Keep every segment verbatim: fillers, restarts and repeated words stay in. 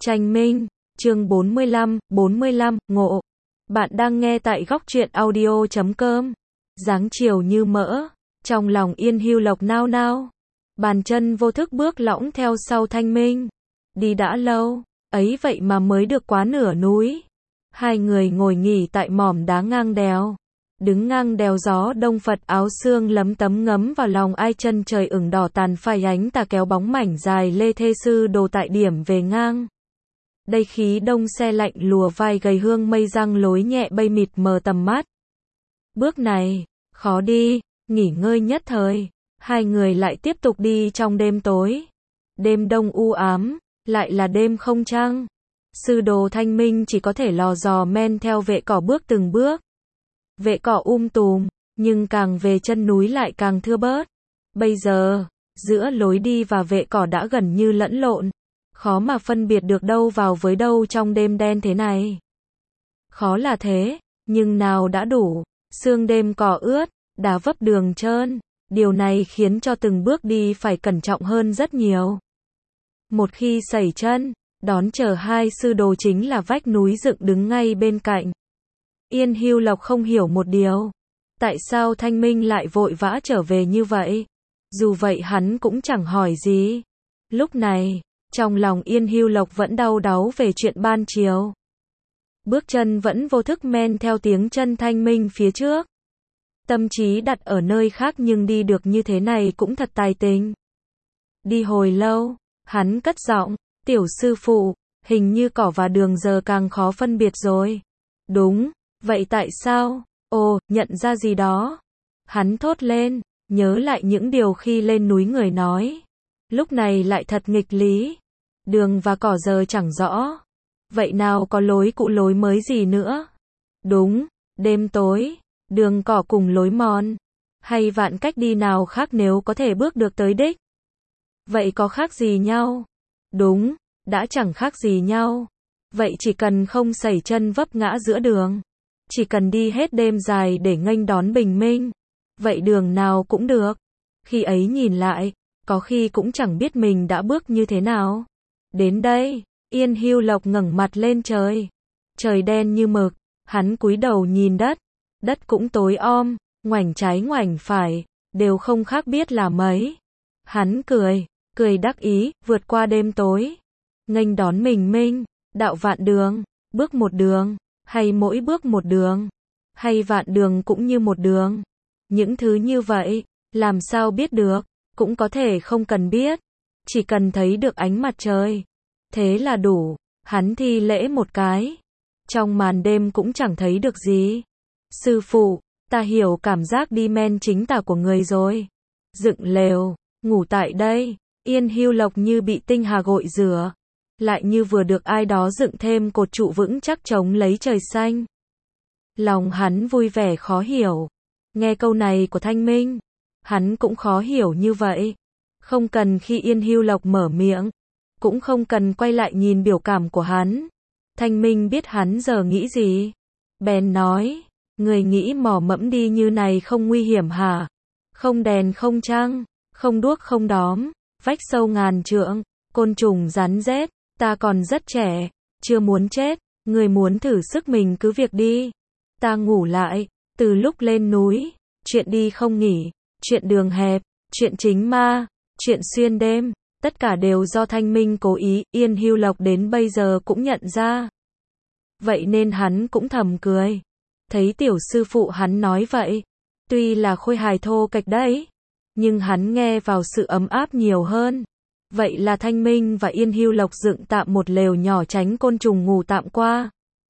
Tranh Minh, chương bốn mươi lăm, bốn mươi lăm, ngộ. Bạn đang nghe tại góc truyện audio chấm com. Dáng chiều như mỡ, trong lòng Yên Hưu Lộc nao nao. Bàn chân vô thức bước lõng theo sau Thanh Minh. Đi đã lâu, ấy vậy mà mới được quá nửa núi. Hai người ngồi nghỉ tại mỏm đá ngang đèo. Đứng ngang đèo gió đông Phật áo sương lấm tấm ngấm vào lòng ai, chân trời ửng đỏ tàn phai ánh tà kéo bóng mảnh dài lê thê sư đồ tại điểm về ngang. Đây khí đông xe lạnh lùa vai gầy hương mây răng lối nhẹ bay mịt mờ tầm mắt. Bước này, khó đi, nghỉ ngơi nhất thời. Hai người lại tiếp tục đi trong đêm tối. Đêm đông u ám, lại là đêm không trăng. Sư đồ Thanh Minh chỉ có thể lò dò men theo vệ cỏ bước từng bước. Vệ cỏ um tùm, nhưng càng về chân núi lại càng thưa bớt. Bây giờ, giữa lối đi và vệ cỏ đã gần như lẫn lộn. Khó mà phân biệt được đâu vào với đâu trong đêm đen thế này. Khó là thế, nhưng nào đã đủ. Sương đêm cỏ ướt, đá vấp đường trơn. Điều này khiến cho từng bước đi phải cẩn trọng hơn rất nhiều. Một khi sẩy chân, đón chờ hai sư đồ chính là vách núi dựng đứng ngay bên cạnh. Yên Hưu Lộc không hiểu một điều. Tại sao Thanh Minh lại vội vã trở về như vậy? Dù vậy hắn cũng chẳng hỏi gì. Lúc này, trong lòng Yên Hưu Lộc vẫn đau đáu về chuyện ban chiều. Bước chân vẫn vô thức men theo tiếng chân Thanh Minh phía trước. Tâm trí đặt ở nơi khác nhưng đi được như thế này cũng thật tài tình. Đi hồi lâu, hắn cất giọng, tiểu sư phụ, hình như cỏ và đường giờ càng khó phân biệt rồi. Đúng, vậy tại sao? Ồ, nhận ra gì đó. Hắn thốt lên, nhớ lại những điều khi lên núi người nói. Lúc này lại thật nghịch lý. Đường và cỏ giờ chẳng rõ. Vậy nào có lối cũ lối mới gì nữa? Đúng, đêm tối, đường cỏ cùng lối mòn. Hay vạn cách đi nào khác nếu có thể bước được tới đích? Vậy có khác gì nhau? Đúng, đã chẳng khác gì nhau. Vậy chỉ cần không sẩy chân vấp ngã giữa đường. Chỉ cần đi hết đêm dài để nghênh đón bình minh. Vậy đường nào cũng được. Khi ấy nhìn lại, có khi cũng chẳng biết mình đã bước như thế nào. Đến đây, Yên Hưu Lộc ngẩng mặt lên trời. Trời đen như mực, hắn cúi đầu nhìn đất. Đất cũng tối om, ngoảnh trái ngoảnh phải, đều không khác biết là mấy. Hắn cười, cười đắc ý, vượt qua đêm tối. Nghênh đón bình minh, đạo vạn đường, bước một đường, hay mỗi bước một đường, hay vạn đường cũng như một đường. Những thứ như vậy, làm sao biết được, cũng có thể không cần biết. Chỉ cần thấy được ánh mặt trời. Thế là đủ, hắn thi lễ một cái. Trong màn đêm cũng chẳng thấy được gì. Sư phụ, ta hiểu cảm giác đi men chính tà của người rồi. Dựng lều, ngủ tại đây. Yên Hưu Lộc như bị tinh hà gội rửa. Lại như vừa được ai đó dựng thêm cột trụ vững chắc chống lấy trời xanh. Lòng hắn vui vẻ khó hiểu. Nghe câu này của Thanh Minh, hắn cũng khó hiểu như vậy. Không cần khi Yên Hưu Lộc mở miệng, cũng không cần quay lại nhìn biểu cảm của hắn. Thanh Minh biết hắn giờ nghĩ gì. Bèn nói, người nghĩ mò mẫm đi như này không nguy hiểm hả? Không đèn không trăng, không đuốc không đóm, vách sâu ngàn trượng, côn trùng rắn rết, ta còn rất trẻ, chưa muốn chết, người muốn thử sức mình cứ việc đi. Ta ngủ lại, từ lúc lên núi, chuyện đi không nghỉ, chuyện đường hẹp, chuyện chính ma, chuyện xuyên đêm, tất cả đều do Thanh Minh cố ý. Yên Hưu Lộc đến bây giờ cũng nhận ra. Vậy nên hắn cũng thầm cười. Thấy tiểu sư phụ hắn nói vậy, tuy là khôi hài thô kệch đấy, nhưng hắn nghe vào sự ấm áp nhiều hơn. Vậy là Thanh Minh và Yên Hưu Lộc dựng tạm một lều nhỏ tránh côn trùng ngủ tạm qua.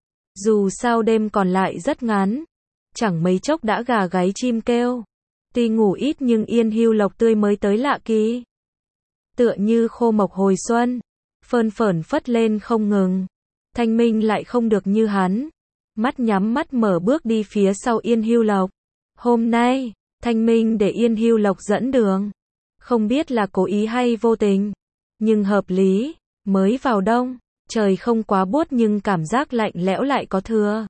Dù sao đêm còn lại rất ngắn, chẳng mấy chốc đã gà gáy chim kêu. Tuy ngủ ít nhưng Yên Hưu Lộc tươi mới tới lạ kỳ. Tựa như khô mộc hồi xuân, phơn phởn phất lên không ngừng. Thanh Minh lại không được như hắn. Mắt nhắm mắt mở bước đi phía sau Yên Hưu Lộc. Hôm nay, Thanh Minh để Yên Hưu Lộc dẫn đường. Không biết là cố ý hay vô tình, nhưng hợp lý. Mới vào đông, trời không quá buốt nhưng cảm giác lạnh lẽo lại có thừa.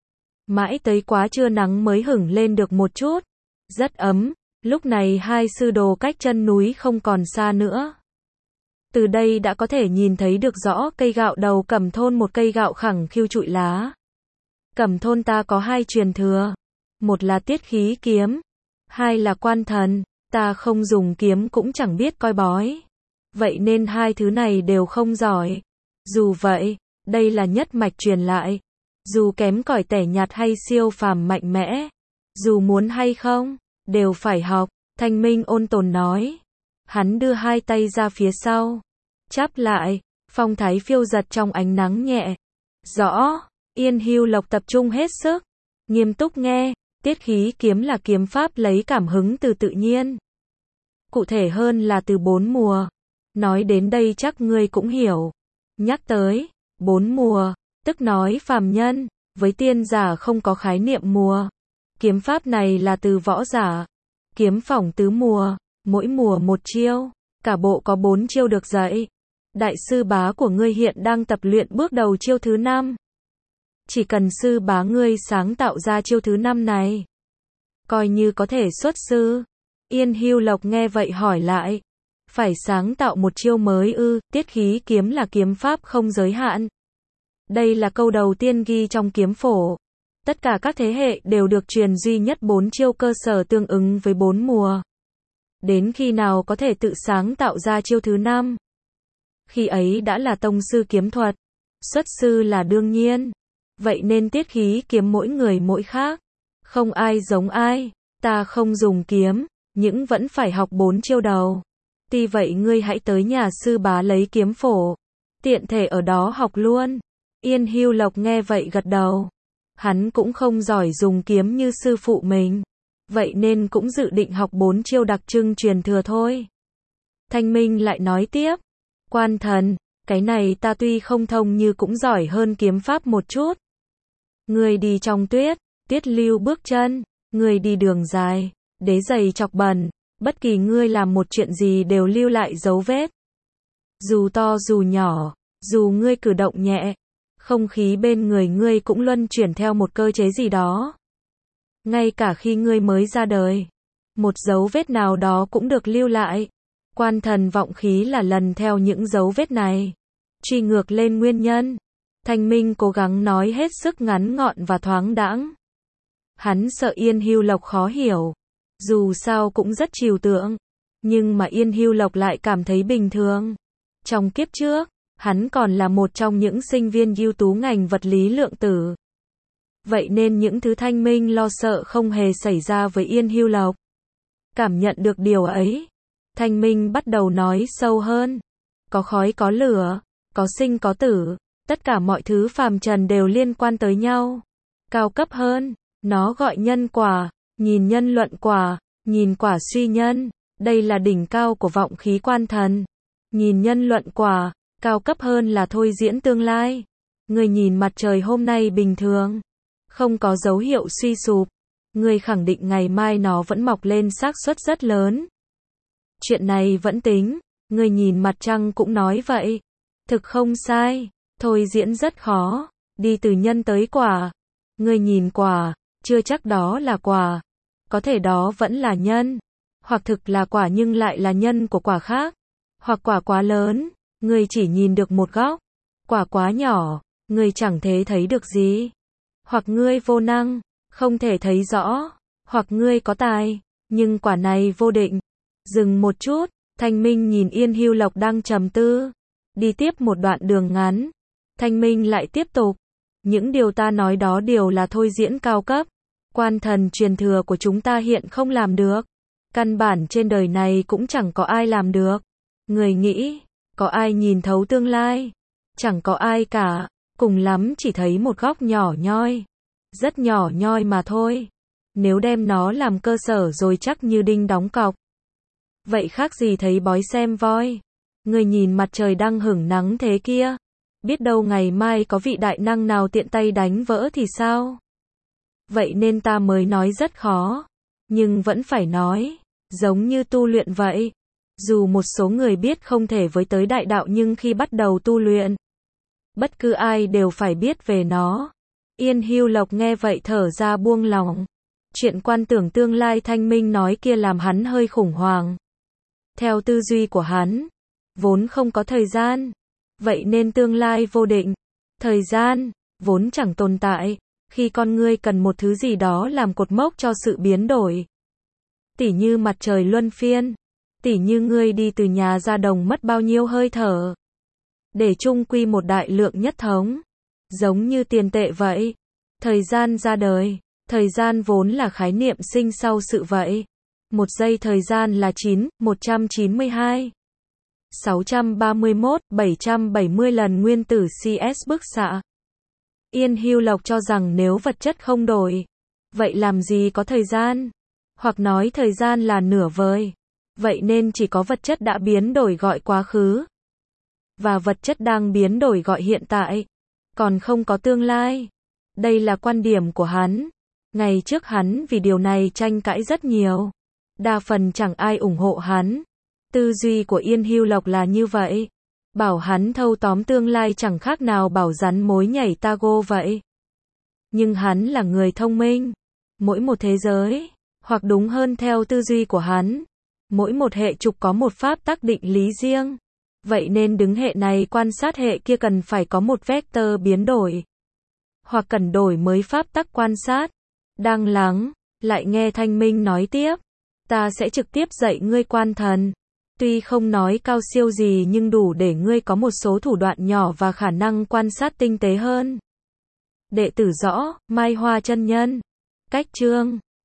Mãi tới quá trưa nắng mới hửng lên được một chút. Rất ấm, lúc này hai sư đồ cách chân núi không còn xa nữa. Từ đây đã có thể nhìn thấy được rõ cây gạo đầu Cẩm thôn, một cây gạo khẳng khiu trụi lá. Cẩm thôn ta có hai truyền thừa. Một là tiết khí kiếm, hai là quan thần. Ta không dùng kiếm cũng chẳng biết coi bói. Vậy nên hai thứ này đều không giỏi. Dù vậy, đây là nhất mạch truyền lại. Dù kém cỏi tẻ nhạt hay siêu phàm mạnh mẽ, dù muốn hay không, đều phải học. Thanh Minh ôn tồn nói. Hắn đưa hai tay ra phía sau, chắp lại, phong thái phiêu giật trong ánh nắng nhẹ. Rõ, Yên Hưu Lộc tập trung hết sức, nghiêm túc nghe. Tiết khí kiếm là kiếm pháp lấy cảm hứng từ tự nhiên. Cụ thể hơn là từ bốn mùa. Nói đến đây chắc ngươi cũng hiểu. Nhắc tới bốn mùa, tức nói phàm nhân, với tiên giả không có khái niệm mùa. Kiếm pháp này là từ võ giả. Kiếm phỏng tứ mùa, mỗi mùa một chiêu, cả bộ có bốn chiêu được dạy. Đại sư bá của ngươi hiện đang tập luyện bước đầu chiêu thứ năm. Chỉ cần sư bá ngươi sáng tạo ra chiêu thứ năm này, coi như có thể xuất sư. Yên Hưu Lộc nghe vậy hỏi lại. Phải sáng tạo một chiêu mới ư? Tiết khí kiếm là kiếm pháp không giới hạn. Đây là câu đầu tiên ghi trong kiếm phổ. Tất cả các thế hệ đều được truyền duy nhất bốn chiêu cơ sở tương ứng với bốn mùa. Đến khi nào có thể tự sáng tạo ra chiêu thứ năm? Khi ấy đã là tông sư kiếm thuật. Xuất sư là đương nhiên. Vậy nên tiết khí kiếm mỗi người mỗi khác. Không ai giống ai. Ta không dùng kiếm, nhưng vẫn phải học bốn chiêu đầu. Tuy vậy ngươi hãy tới nhà sư bá lấy kiếm phổ. Tiện thể ở đó học luôn. Yên Hưu Lộc nghe vậy gật đầu. Hắn cũng không giỏi dùng kiếm như sư phụ mình. Vậy nên cũng dự định học bốn chiêu đặc trưng truyền thừa thôi. Thanh Minh lại nói tiếp. Quan thần, cái này ta tuy không thông như cũng giỏi hơn kiếm pháp một chút. Người đi trong tuyết, tuyết lưu bước chân. Người đi đường dài, đế giày chọc bẩn. Bất kỳ ngươi làm một chuyện gì đều lưu lại dấu vết. Dù to dù nhỏ, dù ngươi cử động nhẹ, không khí bên người ngươi cũng luân chuyển theo một cơ chế gì đó. Ngay cả khi ngươi mới ra đời, một dấu vết nào đó cũng được lưu lại. Quan thần vọng khí là lần theo những dấu vết này, truy ngược lên nguyên nhân. Thanh Minh cố gắng nói hết sức ngắn gọn và thoáng đãng. Hắn sợ Yên Hưu Lộc khó hiểu. Dù sao cũng rất trừu tượng. Nhưng mà Yên Hưu Lộc lại cảm thấy bình thường. Trong kiếp trước, hắn còn là một trong những sinh viên ưu tú ngành vật lý lượng tử. Vậy nên những thứ Thanh Minh lo sợ không hề xảy ra với Yên Hưu Lộc. Cảm nhận được điều ấy, Thanh Minh bắt đầu nói sâu hơn. Có khói có lửa, có sinh có tử, tất cả mọi thứ phàm trần đều liên quan tới nhau. Cao cấp hơn, nó gọi nhân quả, nhìn nhân luận quả, nhìn quả suy nhân. Đây là đỉnh cao của vọng khí quan thần. Nhìn nhân luận quả, cao cấp hơn là thôi diễn tương lai. Người nhìn mặt trời hôm nay bình thường, không có dấu hiệu suy sụp. Người khẳng định ngày mai nó vẫn mọc lên xác suất rất lớn. Chuyện này vẫn tính. Người nhìn mặt trăng cũng nói vậy. Thực không sai. Thôi diễn rất khó. Đi từ nhân tới quả. Người nhìn quả, chưa chắc đó là quả. Có thể đó vẫn là nhân. Hoặc thực là quả nhưng lại là nhân của quả khác. Hoặc quả quá lớn, người chỉ nhìn được một góc. Quả quá nhỏ, người chẳng thể thấy được gì. Hoặc ngươi vô năng, không thể thấy rõ. Hoặc ngươi có tài, nhưng quả này vô định. Dừng một chút, Thanh Minh nhìn Yên Hưu Lộc đang trầm tư. Đi tiếp một đoạn đường ngắn. Thanh Minh lại tiếp tục. Những điều ta nói đó đều là thôi diễn cao cấp. Quan thần truyền thừa của chúng ta hiện không làm được. Căn bản trên đời này cũng chẳng có ai làm được. Người nghĩ, có ai nhìn thấu tương lai? Chẳng có ai cả. Cùng lắm chỉ thấy một góc nhỏ nhoi. Rất nhỏ nhoi mà thôi. Nếu đem nó làm cơ sở rồi chắc như đinh đóng cọc. Vậy khác gì thấy bói xem voi. Người nhìn mặt trời đang hửng nắng thế kia. Biết đâu ngày mai có vị đại năng nào tiện tay đánh vỡ thì sao? Vậy nên ta mới nói rất khó. Nhưng vẫn phải nói. Giống như tu luyện vậy. Dù một số người biết không thể với tới đại đạo nhưng khi bắt đầu tu luyện, bất cứ ai đều phải biết về nó. Yên Hưu Lộc nghe vậy thở ra buông lòng. Chuyện quan tưởng tương lai Thanh Minh nói kia làm hắn hơi khủng hoảng. Theo tư duy của hắn, vốn không có thời gian. Vậy nên tương lai vô định. Thời gian, vốn chẳng tồn tại. Khi con người cần một thứ gì đó làm cột mốc cho sự biến đổi. Tỉ như mặt trời luân phiên. Tỉ như ngươi đi từ nhà ra đồng mất bao nhiêu hơi thở. Để chung quy một đại lượng nhất thống. Giống như tiền tệ vậy. Thời gian ra đời. Thời gian vốn là khái niệm sinh sau sự vậy. Một giây thời gian là chín, một trăm chín mươi hai, sáu trăm ba mươi mốt, bảy trăm bảy mươi lần nguyên tử xê ét bức xạ. Yên Hưu Lộc cho rằng nếu vật chất không đổi, vậy làm gì có thời gian? Hoặc nói thời gian là nửa vời. Vậy nên chỉ có vật chất đã biến đổi gọi quá khứ. Và vật chất đang biến đổi gọi hiện tại. Còn không có tương lai. Đây là quan điểm của hắn. Ngày trước hắn vì điều này tranh cãi rất nhiều. Đa phần chẳng ai ủng hộ hắn. Tư duy của Yên Hưu Lộc là như vậy. Bảo hắn thâu tóm tương lai chẳng khác nào bảo rắn mối nhảy tago vậy. Nhưng hắn là người thông minh. Mỗi một thế giới, hoặc đúng hơn theo tư duy của hắn, mỗi một hệ trục có một pháp tắc định lý riêng. Vậy nên đứng hệ này quan sát hệ kia cần phải có một vector biến đổi. Hoặc cần đổi mới pháp tắc quan sát. Đang lắng, lại nghe Thanh Minh nói tiếp. Ta sẽ trực tiếp dạy ngươi quan thần. Tuy không nói cao siêu gì nhưng đủ để ngươi có một số thủ đoạn nhỏ và khả năng quan sát tinh tế hơn. Đệ tử rõ, Mai Hoa chân nhân. Cách chương